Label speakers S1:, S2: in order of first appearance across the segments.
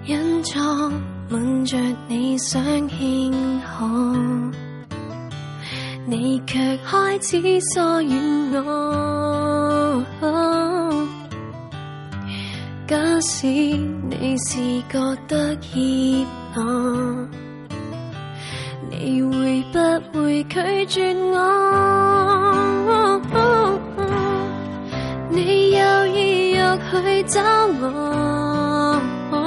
S1: 隱藏吻着你想輕看，你卻開始疏遠我。假使你是覺得怯懦，你會不會拒絕我？你有意欲去找我，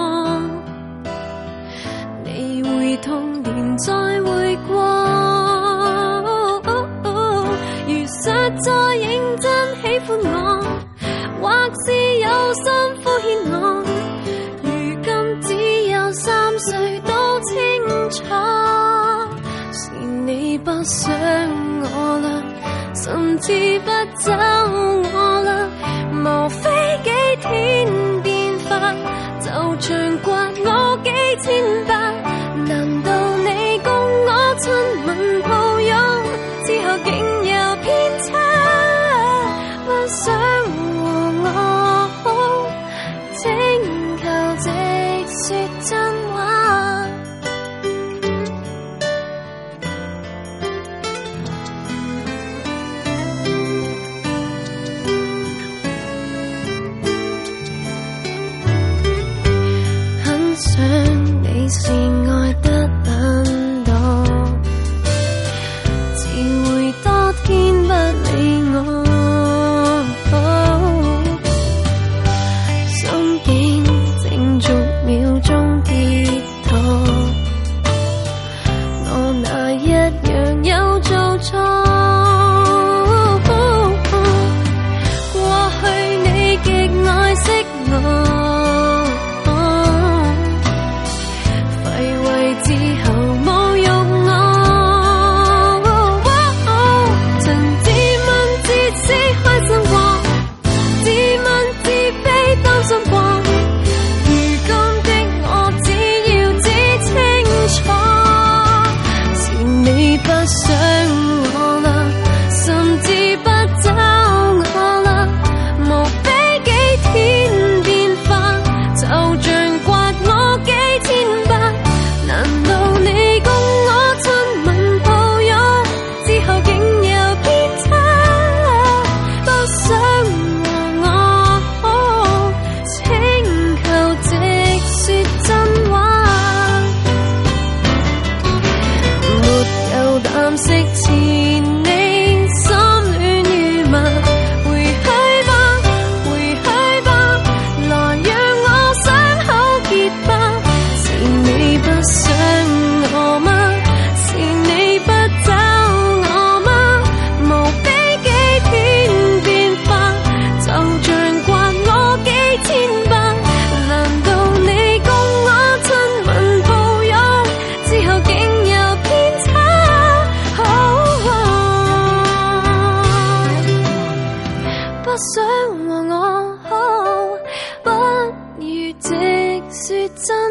S1: 你會痛連再會過。如實在認真喜歡我，或是有心敷衍我，如今只有3歲都清楚，是你不想我啦，甚至不找我啦，無非幾天變化，就像刮我幾千百。難道你共我親吻抱擁之後竟有偏差？不想和我好，請求直說真話。很想你是愛得懶惰，只會多天不理我。心境正逐秒鐘跌宕，我哪一樣有做錯？過去你極愛惜我，之後侮辱我，曾自問自私開心過，自問自卑擔心過，如今的我只要知清楚，是你不想我啦，甚至不找我啦，無非幾天變化，就像刮我幾千百。難道你共我親吻抱擁之後竟有偏差？不想和我好，請求直說真話。沒有膽識纏你，心亂如麻，回去吧，回去吧，來讓我傷口結疤。是你不想我嗎？是你不找我嗎？無非幾天變化，就像刮我幾千百。難道你共我親吻抱擁之後竟有偏差？不想和我好，不如直說真